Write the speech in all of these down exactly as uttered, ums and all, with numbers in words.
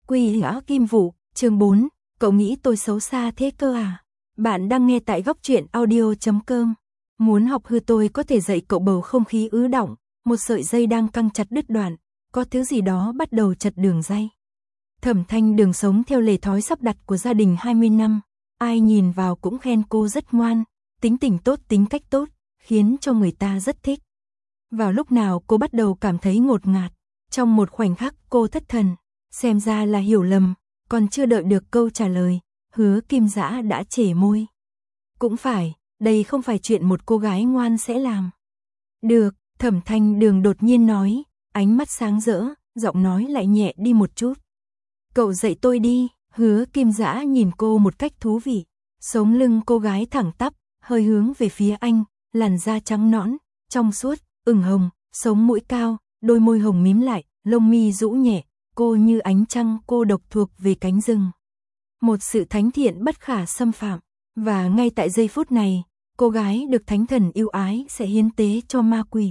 Quy Hã Kim Vũ, chương bốn, cậu nghĩ tôi xấu xa thế cơ à? Bạn đang nghe tại góc truyện audio chấm com. Muốn học hư tôi có thể dạy cậu bầu không khí ứ đọng, một sợi dây đang căng chặt đứt đoạn, có thứ gì đó bắt đầu chật đường dây. Thẩm Thanh Đường sống theo lề thói sắp đặt của gia đình hai mươi năm, ai nhìn vào cũng khen cô rất ngoan, tính tình tốt, tính cách tốt, khiến cho người ta rất thích. Vào lúc nào cô bắt đầu cảm thấy ngột ngạt, trong một khoảnh khắc cô thất thần, xem ra là hiểu lầm, còn chưa đợi được câu trả lời, Hứa Kim Dã đã chể môi. Cũng phải, đây không phải chuyện một cô gái ngoan sẽ làm. Được, Thẩm Thanh Đường đột nhiên nói, ánh mắt sáng rỡ, giọng nói lại nhẹ đi một chút. Cậu dạy tôi đi. Hứa Kim Dã nhìn cô một cách thú vị, sống lưng cô gái thẳng tắp, hơi hướng về phía anh, làn da trắng nõn, trong suốt, ửng hồng, sống mũi cao, đôi môi hồng mím lại, lông mi rũ nhẹ, cô như ánh trăng cô độc thuộc về cánh rừng. Một sự thánh thiện bất khả xâm phạm, và ngay tại giây phút này, cô gái được thánh thần yêu ái sẽ hiến tế cho ma quỷ.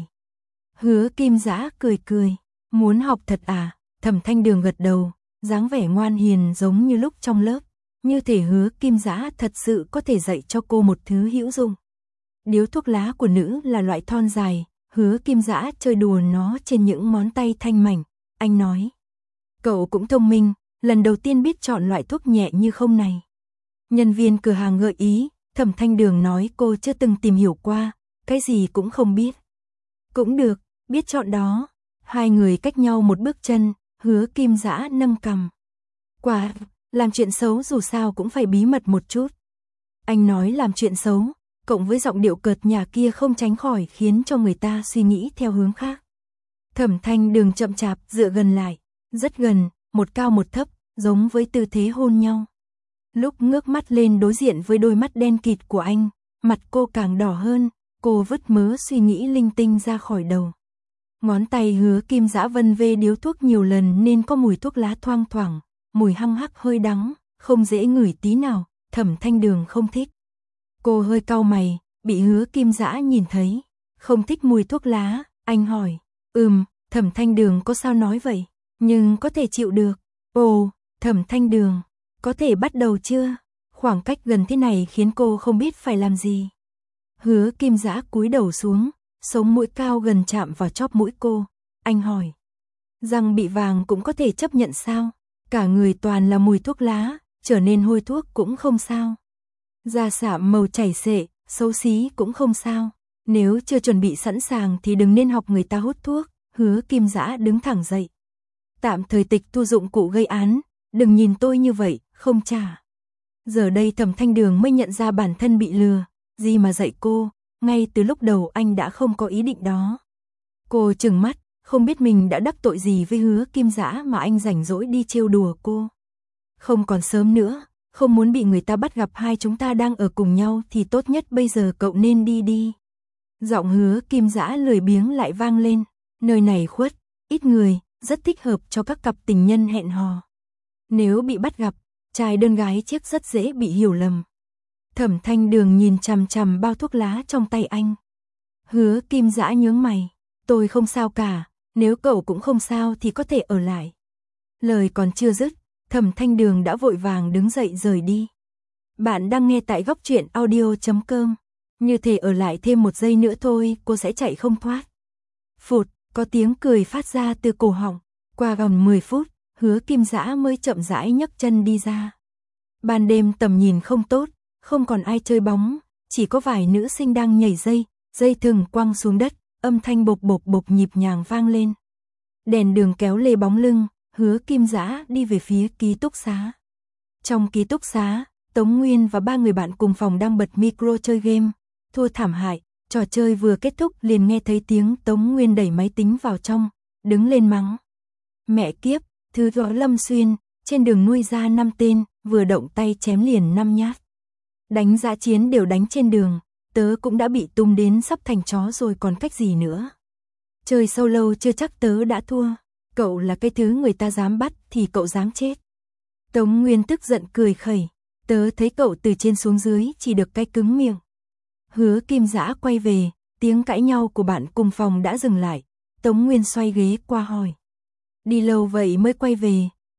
Hứa Kim Dã cười cười, muốn học thật à? Thẩm Thanh Đường gật đầu, dáng vẻ ngoan hiền giống như lúc trong lớp, như thể Hứa Kim Dã thật sự có thể dạy cho cô một thứ hữu dụng. Điếu thuốc lá của nữ là loại thon dài, Hứa Kim Dã chơi đùa nó trên những ngón tay thanh mảnh, anh nói. Cậu cũng thông minh, lần đầu tiên biết chọn loại thuốc nhẹ như không này. Nhân viên cửa hàng gợi ý, Thẩm Thanh Đường nói cô chưa từng tìm hiểu qua, cái gì cũng không biết. Cũng được, biết chọn đó. Hai người cách nhau một bước chân, Hứa Kim Dã nâng cằm. Quả, làm chuyện xấu dù sao cũng phải bí mật một chút. Anh nói làm chuyện xấu, cộng với giọng điệu cợt nhả kia không tránh khỏi khiến cho người ta suy nghĩ theo hướng khác. Thẩm Thanh Đường chậm chạp dựa gần lại, rất gần, một cao một thấp, giống với tư thế hôn nhau. Lúc ngước mắt lên đối diện với đôi mắt đen kịt của anh, mặt cô càng đỏ hơn, cô vứt mớ suy nghĩ linh tinh ra khỏi đầu. Ngón tay Hứa Kim Dã vân vê điếu thuốc nhiều lần nên có mùi thuốc lá thoang thoảng, mùi hăng hắc hơi đắng, không dễ ngửi tí nào, Thẩm Thanh Đường không thích. Cô hơi cau mày, bị Hứa Kim Dã nhìn thấy, không thích mùi thuốc lá, anh hỏi, ừm, Thẩm Thanh Đường có sao nói vậy, nhưng có thể chịu được. Ồ, Thẩm Thanh Đường, có thể bắt đầu chưa? Khoảng cách gần thế này khiến cô không biết phải làm gì. Hứa Kim Dã cúi đầu xuống, sống mũi cao gần chạm vào chóp mũi cô, anh hỏi. Răng bị vàng cũng có thể chấp nhận sao? Cả người toàn là mùi thuốc lá, trở nên hôi thuốc cũng không sao. Da sạm màu chảy xệ, xấu xí cũng không sao. Nếu chưa chuẩn bị sẵn sàng thì đừng nên học người ta hút thuốc. Hứa Kim Dã đứng thẳng dậy. Tạm thời tịch thu dụng cụ gây án, đừng nhìn tôi như vậy, không trả. Giờ đây Thẩm Thanh Đường mới nhận ra bản thân bị lừa, gì mà dạy cô, ngay từ lúc đầu anh đã không có ý định đó. Cô trừng mắt, không biết mình đã đắc tội gì với Hứa Kim Dã mà anh rảnh rỗi đi trêu đùa cô. Không còn sớm nữa, không muốn bị người ta bắt gặp hai chúng ta đang ở cùng nhau thì tốt nhất bây giờ cậu nên đi đi. Giọng Hứa Kim Dã lười biếng lại vang lên, nơi này khuất, ít người, rất thích hợp cho các cặp tình nhân hẹn hò. Nếu bị bắt gặp, trai đơn gái chiếc rất dễ bị hiểu lầm. Thẩm Thanh Đường nhìn chằm chằm bao thuốc lá trong tay anh. Hứa Kim Dã nhướng mày, tôi không sao cả, nếu cậu cũng không sao thì có thể ở lại. Lời còn chưa dứt, Thẩm Thanh Đường đã vội vàng đứng dậy rời đi. Bạn đang nghe tại góc truyện audio chấm com. Như thể ở lại thêm một giây nữa thôi, cô sẽ chạy không thoát. Phụt, có tiếng cười phát ra từ cổ họng. Qua gần mười phút, Hứa Kim Dã mới chậm rãi nhấc chân đi ra. Ban đêm tầm nhìn không tốt, không còn ai chơi bóng, chỉ có vài nữ sinh đang nhảy dây, dây thừng quăng xuống đất, âm thanh bộp bộp bộp nhịp nhàng vang lên. Đèn đường kéo lê bóng lưng, Hứa Kim Dã đi về phía ký túc xá. Trong ký túc xá, Tống Nguyên và ba người bạn cùng phòng đang bật micro chơi game, thua thảm hại, trò chơi vừa kết thúc liền nghe thấy tiếng Tống Nguyên đẩy máy tính vào trong, đứng lên mắng. Mẹ kiếp, thứ võ Lâm Xuyên, trên đường nuôi ra năm tên, vừa động tay chém liền năm nhát. Đánh dã chiến đều đánh trên đường, tớ cũng đã bị tung đến sắp thành chó rồi còn cách gì nữa. Chơi solo chưa chắc tớ đã thua, cậu là cái thứ người ta dám bắt thì cậu dám chết. Tống Nguyên tức giận cười khẩy, tớ thấy cậu từ trên xuống dưới chỉ được cái cứng miệng. Hứa Kim Dã quay về, tiếng cãi nhau của bạn cùng phòng đã dừng lại, Tống Nguyên xoay ghế qua hỏi. Đi lâu vậy mới quay về,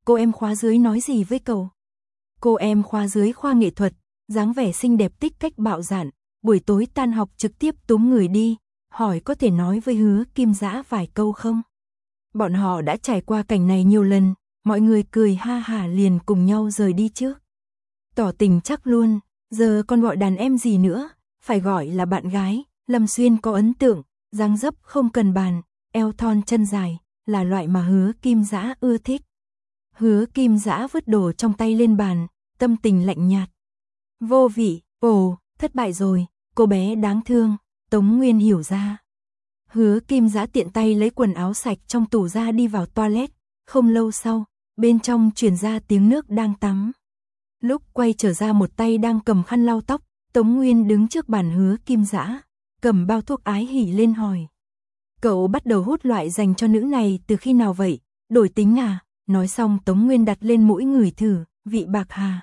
cô em khóa dưới nói gì với cậu? Cô em khóa dưới khoa nghệ thuật, dáng vẻ xinh đẹp tích cách bạo dạn, buổi tối tan học trực tiếp túm người đi, hỏi có thể nói với Hứa Kim Dã vài câu không? Bọn họ đã trải qua cảnh này nhiều lần, mọi người cười ha hả liền cùng nhau rời đi trước. Tỏ tình chắc luôn, giờ còn gọi đàn em gì nữa, phải gọi là bạn gái. Lâm Xuyên có ấn tượng, dáng dấp không cần bàn, eo thon chân dài, là loại mà Hứa Kim Dã ưa thích. Hứa Kim Dã vứt đồ trong tay lên bàn, tâm tình lạnh nhạt. Vô vị, ồ, thất bại rồi, cô bé đáng thương, Tống Nguyên hiểu ra. Hứa Kim Dã tiện tay lấy quần áo sạch trong tủ ra đi vào toilet, không lâu sau, bên trong truyền ra tiếng nước đang tắm. Lúc quay trở ra một tay đang cầm khăn lau tóc, Tống Nguyên đứng trước bàn Hứa Kim Dã, cầm bao thuốc ái hỉ lên hỏi. Cậu bắt đầu hút loại dành cho nữ này từ khi nào vậy, đổi tính à? Nói xong Tống Nguyên đặt lên mũi ngửi thử, vị bạc hà.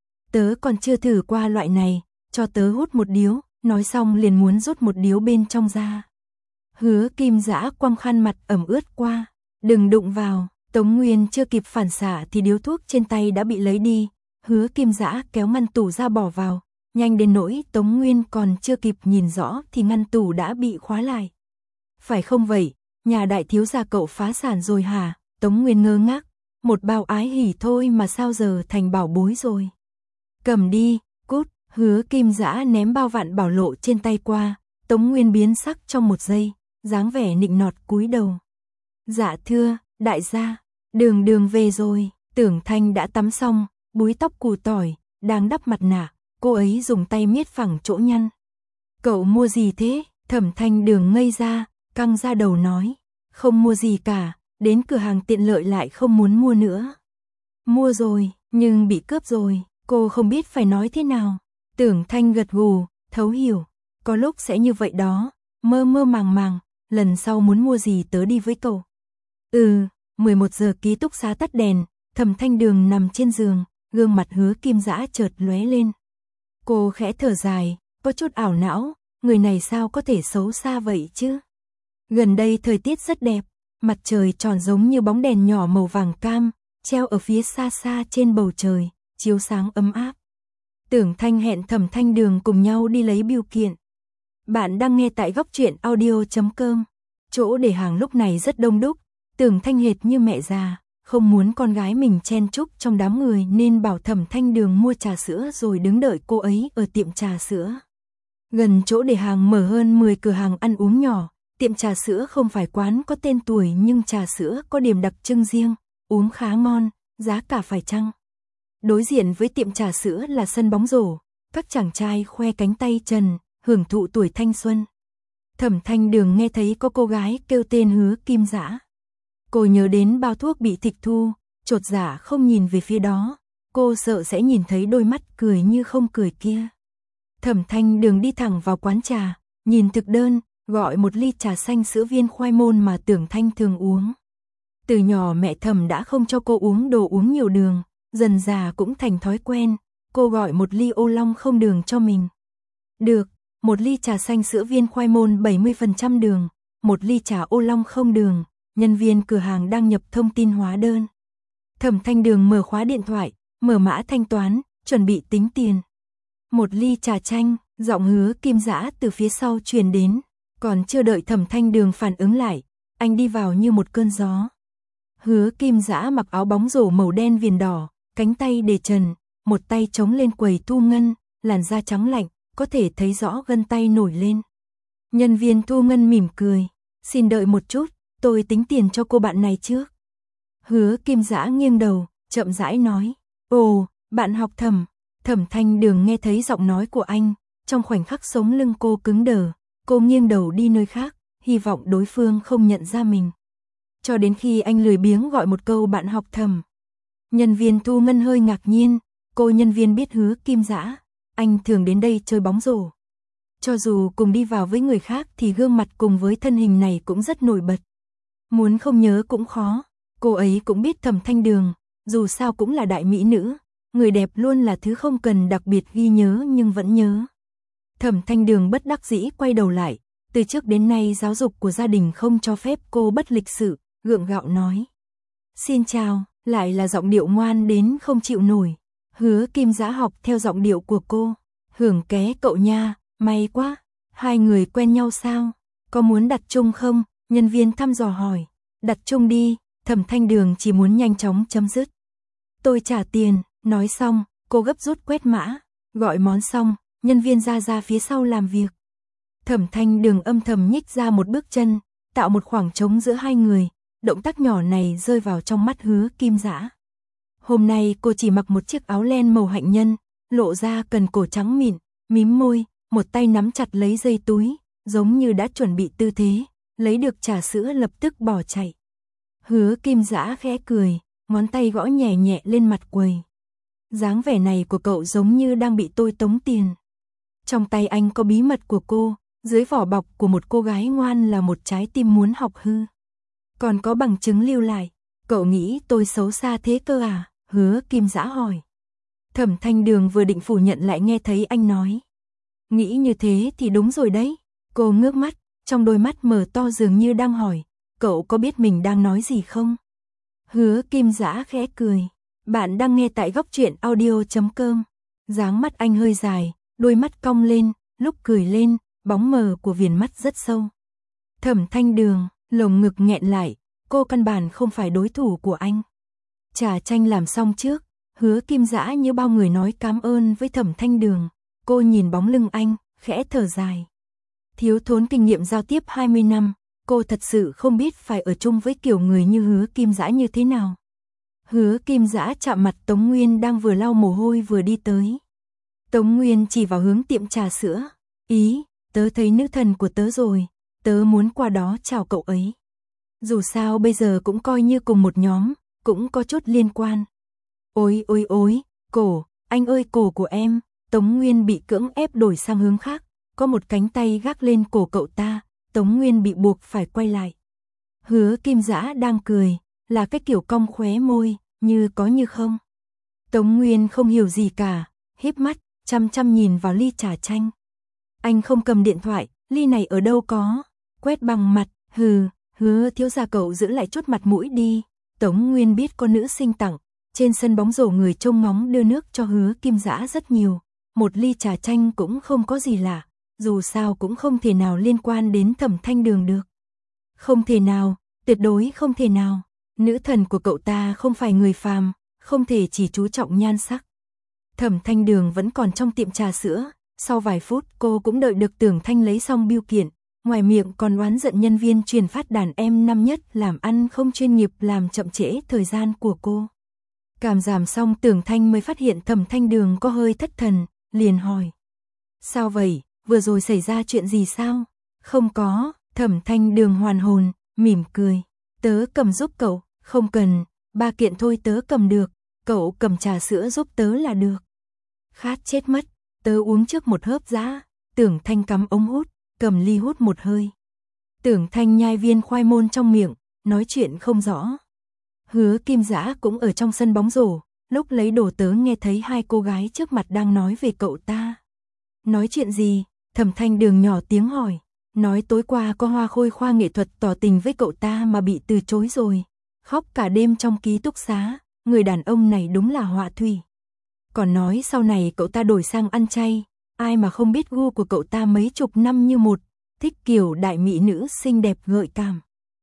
Tớ còn chưa thử qua loại này, cho tớ hút một điếu, nói xong liền muốn rút một điếu bên trong ra. Hứa Kim Dã quăng khăn mặt ẩm ướt qua, đừng đụng vào. Tống Nguyên chưa kịp phản xạ thì điếu thuốc trên tay đã bị lấy đi. Hứa Kim Dã kéo ngăn tủ ra bỏ vào, nhanh đến nỗi Tống Nguyên còn chưa kịp nhìn rõ thì ngăn tủ đã bị khóa lại. Phải không vậy, nhà đại thiếu gia cậu phá sản rồi hả? Tống Nguyên ngơ ngác, một bao ái hỉ thôi mà sao giờ thành bảo bối rồi. Cầm đi, cút. Hứa Kim Dã ném bao vạn bảo lộ trên tay qua, Tống Nguyên biến sắc trong một giây, dáng vẻ nịnh nọt cúi đầu. Dạ thưa, đại gia, Đường Đường về rồi. Tưởng Thanh đã tắm xong, búi tóc củ tỏi, đang đắp mặt nạ, cô ấy dùng tay miết phẳng chỗ nhăn. Cậu mua gì thế? Thẩm Thanh Đường ngây ra, căng ra đầu nói, không mua gì cả, đến cửa hàng tiện lợi lại không muốn mua nữa. Mua rồi, nhưng bị cướp rồi, cô không biết phải nói thế nào. Tưởng Thanh gật gù, thấu hiểu, có lúc sẽ như vậy đó, mơ mơ màng màng, lần sau muốn mua gì tớ đi với cậu. Ừ, mười một giờ ký túc xá tắt đèn, Thẩm Thanh Đường nằm trên giường, gương mặt Hứa Kim Dã chợt lóe lên. Cô khẽ thở dài, có chút ảo não, người này sao có thể xấu xa vậy chứ? Gần đây thời tiết rất đẹp, mặt trời tròn giống như bóng đèn nhỏ màu vàng cam, treo ở phía xa xa trên bầu trời, chiếu sáng ấm áp. Tưởng Thanh hẹn Thẩm Thanh Đường cùng nhau đi lấy bưu kiện. Bạn đang nghe tại góc truyện audio chấm com. Chỗ để hàng lúc này rất đông đúc, Tưởng Thanh hệt như mẹ già, không muốn con gái mình chen chúc trong đám người nên bảo Thẩm Thanh Đường mua trà sữa rồi đứng đợi cô ấy ở tiệm trà sữa. Gần chỗ để hàng mở hơn mười cửa hàng ăn uống nhỏ, tiệm trà sữa không phải quán có tên tuổi nhưng trà sữa có điểm đặc trưng riêng, uống khá ngon, giá cả phải chăng. Đối diện với tiệm trà sữa là sân bóng rổ, các chàng trai khoe cánh tay trần, hưởng thụ tuổi thanh xuân. Thẩm Thanh Đường nghe thấy có cô gái kêu tên Hứa Kim Dã. Cô nhớ đến bao thuốc bị tịch thu, chột dạ không nhìn về phía đó, cô sợ sẽ nhìn thấy đôi mắt cười như không cười kia. Thẩm Thanh Đường đi thẳng vào quán trà, nhìn thực đơn, gọi một ly trà xanh sữa viên khoai môn mà Tưởng Thanh thường uống. Từ nhỏ mẹ Thẩm đã không cho cô uống đồ uống nhiều đường, dần dà cũng thành thói quen, cô gọi một ly ô long không đường cho mình. Được, một ly trà xanh sữa viên khoai môn bảy mươi phần trăm đường, một ly trà ô long không đường, nhân viên cửa hàng đang nhập thông tin hóa đơn. Thẩm Thanh Đường mở khóa điện thoại, mở mã thanh toán, chuẩn bị tính tiền. Một ly trà chanh, giọng Hứa Kim Dã từ phía sau truyền đến, còn chưa đợi Thẩm Thanh Đường phản ứng lại, anh đi vào như một cơn gió. Hứa Kim Dã mặc áo bóng rổ màu đen viền đỏ, cánh tay để trần, một tay chống lên quầy thu ngân, làn da trắng lạnh, có thể thấy rõ gân tay nổi lên. Nhân viên thu ngân mỉm cười, xin đợi một chút, tôi tính tiền cho cô bạn này trước. Hứa Kim Dã nghiêng đầu, chậm rãi nói, ồ, bạn học Thẩm. Thẩm Thanh Đường nghe thấy giọng nói của anh, trong khoảnh khắc sống lưng cô cứng đờ, cô nghiêng đầu đi nơi khác, hy vọng đối phương không nhận ra mình. Cho đến khi anh lười biếng gọi một câu bạn học Thẩm. Nhân viên thu ngân hơi ngạc nhiên, cô nhân viên biết Hứa Kim Dã, anh thường đến đây chơi bóng rổ. Cho dù cùng đi vào với người khác thì gương mặt cùng với thân hình này cũng rất nổi bật. Muốn không nhớ cũng khó, cô ấy cũng biết Thẩm Thanh Đường, dù sao cũng là đại mỹ nữ, người đẹp luôn là thứ không cần đặc biệt ghi nhớ nhưng vẫn nhớ. Thẩm Thanh Đường bất đắc dĩ quay đầu lại, từ trước đến nay giáo dục của gia đình không cho phép cô bất lịch sự, gượng gạo nói. Xin chào, lại là giọng điệu ngoan đến không chịu nổi. Hứa Kim Dã học theo giọng điệu của cô. Hưởng ké cậu nha, may quá. Hai người quen nhau sao? Có muốn đặt chung không? Nhân viên thăm dò hỏi. Đặt chung đi, Thẩm Thanh Đường chỉ muốn nhanh chóng chấm dứt. Tôi trả tiền, nói xong, cô gấp rút quét mã. Gọi món xong, nhân viên ra ra phía sau làm việc. Thẩm Thanh Đường âm thầm nhích ra một bước chân, tạo một khoảng trống giữa hai người. Động tác nhỏ này rơi vào trong mắt Hứa Kim Dã. Hôm nay cô chỉ mặc một chiếc áo len màu hạnh nhân, lộ ra cần cổ trắng mịn, mím môi, một tay nắm chặt lấy dây túi, giống như đã chuẩn bị tư thế, lấy được trà sữa lập tức bỏ chạy. Hứa Kim Dã khẽ cười, ngón tay gõ nhẹ nhẹ lên mặt quầy. Dáng vẻ này của cậu giống như đang bị tôi tống tiền. Trong tay anh có bí mật của cô, dưới vỏ bọc của một cô gái ngoan là một trái tim muốn học hư. Còn có bằng chứng lưu lại, cậu nghĩ tôi xấu xa thế cơ à? Hứa Kim Dã hỏi. Thẩm Thanh Đường vừa định phủ nhận lại nghe thấy anh nói. Nghĩ như thế thì đúng rồi đấy. Cô ngước mắt, trong đôi mắt mở to dường như đang hỏi, cậu có biết mình đang nói gì không? Hứa Kim Dã khẽ cười. Bạn đang nghe tại góc truyện audio chấm com. Dáng mắt anh hơi dài, đôi mắt cong lên, lúc cười lên, bóng mờ của viền mắt rất sâu. Thẩm Thanh Đường, lồng ngực nghẹn lại, cô căn bản không phải đối thủ của anh. Trà chanh làm xong trước, Hứa Kim Dã như bao người nói cảm ơn với Thẩm Thanh Đường. Cô nhìn bóng lưng anh, khẽ thở dài. Thiếu thốn kinh nghiệm giao tiếp hai mươi năm, cô thật sự không biết phải ở chung với kiểu người như Hứa Kim Dã như thế nào. Hứa Kim Dã chạm mặt Tống Nguyên đang vừa lau mồ hôi vừa đi tới. Tống Nguyên chỉ vào hướng tiệm trà sữa. Ý, tớ thấy nữ thần của tớ rồi, tớ muốn qua đó chào cậu ấy. Dù sao bây giờ cũng coi như cùng một nhóm, cũng có chút liên quan. Ôi ôi ôi, cổ, anh ơi cổ của em. Tống Nguyên bị cưỡng ép đổi sang hướng khác, có một cánh tay gác lên cổ cậu ta, Tống Nguyên bị buộc phải quay lại. Hứa Kim Dã đang cười, là cái kiểu cong khóe môi, như có như không. Tống Nguyên không hiểu gì cả, híp mắt, chăm chăm nhìn vào ly trà chanh. Anh không cầm điện thoại, ly này ở đâu có, quét bằng mặt, hừ, Hứa thiếu gia cậu giữ lại chút mặt mũi đi. Tống Nguyên biết có nữ sinh tặng, trên sân bóng rổ người trông ngóng đưa nước cho Hứa Kim Dã rất nhiều. Một ly trà chanh cũng không có gì lạ, dù sao cũng không thể nào liên quan đến Thẩm Thanh Đường được. Không thể nào, tuyệt đối không thể nào. Nữ thần của cậu ta không phải người phàm, không thể chỉ chú trọng nhan sắc. Thẩm Thanh Đường vẫn còn trong tiệm trà sữa, sau vài phút cô cũng đợi được Tưởng Thanh lấy xong bưu kiện, ngoài miệng còn oán giận nhân viên truyền phát đàn em năm nhất làm ăn không chuyên nghiệp làm chậm trễ thời gian của cô. Cảm giảm xong Tưởng Thanh mới phát hiện Thẩm Thanh Đường có hơi thất thần, liền hỏi. Sao vậy, vừa rồi xảy ra chuyện gì sao? Không có, Thẩm Thanh Đường hoàn hồn, mỉm cười. Tớ cầm giúp cậu, không cần, ba kiện thôi tớ cầm được, cậu cầm trà sữa giúp tớ là được. Khát chết mất, tớ uống trước một hớp đã. Tưởng Thanh cắm ống hút, cầm ly hút một hơi. Tưởng Thanh nhai viên khoai môn trong miệng, nói chuyện không rõ. Hứa Kim Dã cũng ở trong sân bóng rổ, lúc lấy đồ tớ nghe thấy hai cô gái trước mặt đang nói về cậu ta. Nói chuyện gì? Thẩm Thanh Đường nhỏ tiếng hỏi. Nói tối qua có Hoa Khôi khoa nghệ thuật tỏ tình với cậu ta mà bị từ chối rồi. Khóc cả đêm trong ký túc xá, người đàn ông này đúng là họa thủy. Còn nói sau này cậu ta đổi sang ăn chay, ai mà không biết gu của cậu ta mấy chục năm như một, thích kiểu đại mỹ nữ xinh đẹp gợi cảm.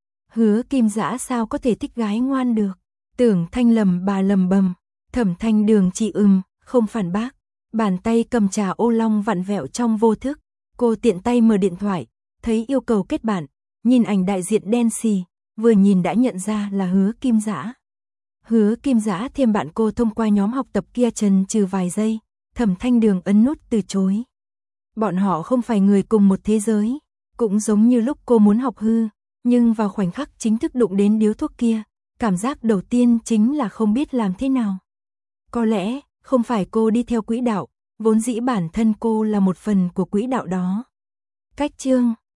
Hứa Kim Dã sao có thể thích gái ngoan được? Tưởng Thanh lầm bà lầm bầm, Thẩm Thanh Đường chỉ ừm, không phản bác. Bàn tay cầm trà ô long vặn vẹo trong vô thức, cô tiện tay mở điện thoại, thấy yêu cầu kết bạn, nhìn ảnh đại diện đen xì, vừa nhìn đã nhận ra là Hứa Kim Dã. Hứa Kim Dã thêm bạn cô thông qua nhóm học tập kia chần chừ vài giây, Thẩm Thanh Đường ấn nút từ chối. Bọn họ không phải người cùng một thế giới, cũng giống như lúc cô muốn học hư, nhưng vào khoảnh khắc chính thức đụng đến điếu thuốc kia, cảm giác đầu tiên chính là không biết làm thế nào. Có lẽ, không phải cô đi theo quỹ đạo, vốn dĩ bản thân cô là một phần của quỹ đạo đó. Cách chương